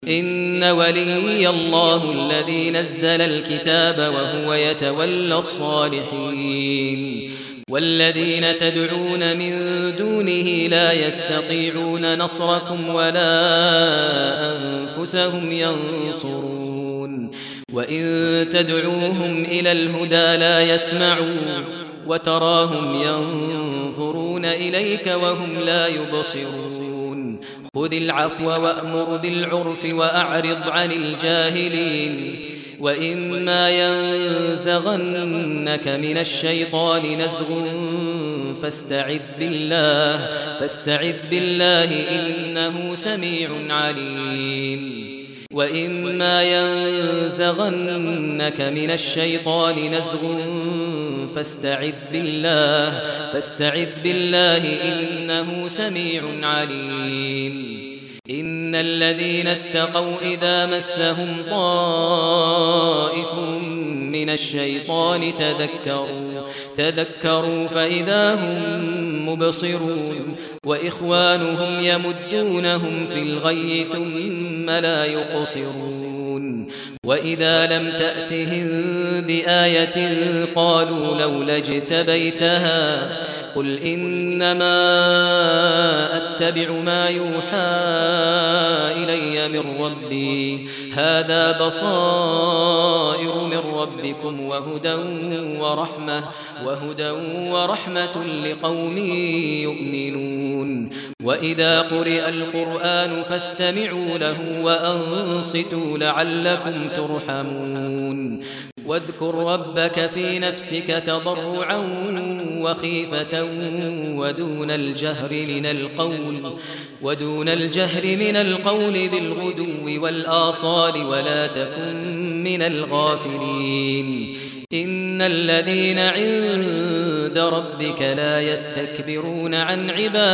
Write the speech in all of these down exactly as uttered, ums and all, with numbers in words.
إن ولي الله الذي نزل الكتاب وهو يتولى الصالحين والذين تدعون من دونه لا يستطيعون نصركم ولا أنفسهم ينصرون وإن تدعوهم إلى الهدى لا يسمعون وتراهم ينظرون إليك وهم لا يبصرون خذ العفو وأمر بالعرف وأعرض عن الجاهلين وإما ينزغنك من الشيطان نزغ فاستعذ بالله فاستعذ بالله إنه سميع عليم وإما ينزغنك من الشيطان نزغ فاستعذ بالله فاستعذ بالله إنه سميع عليم إن الذين اتقوا إذا مسهم طائف من الشيطان تذكروا تذكروا فإذا هم مبصرون وإخوانهم يمدونهم في الغي ثم لا يقصرون وإذا لم تأتهم بآية قالوا لولا اجتبيتها قل إنما أتبع ما يوحى إلي من ربي هذا بصائر من ربكم وهدى ورحمة وهدى ورحمة لقوم يؤمنون وإذا قرئ القرآن فاستمعوا له وأنصتوا لعلكم ترحمون واذكر ربك في نفسك تضرعا وخيفة ودون الجهر من القول ودون الجهر من القول بالغدو والآصال ولا تكن من الغافلين إن الذين عند ربك لا يستكبرون عن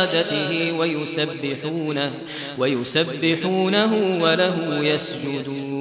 عبادته ويسبحونه ويسبحونه وله يسجدون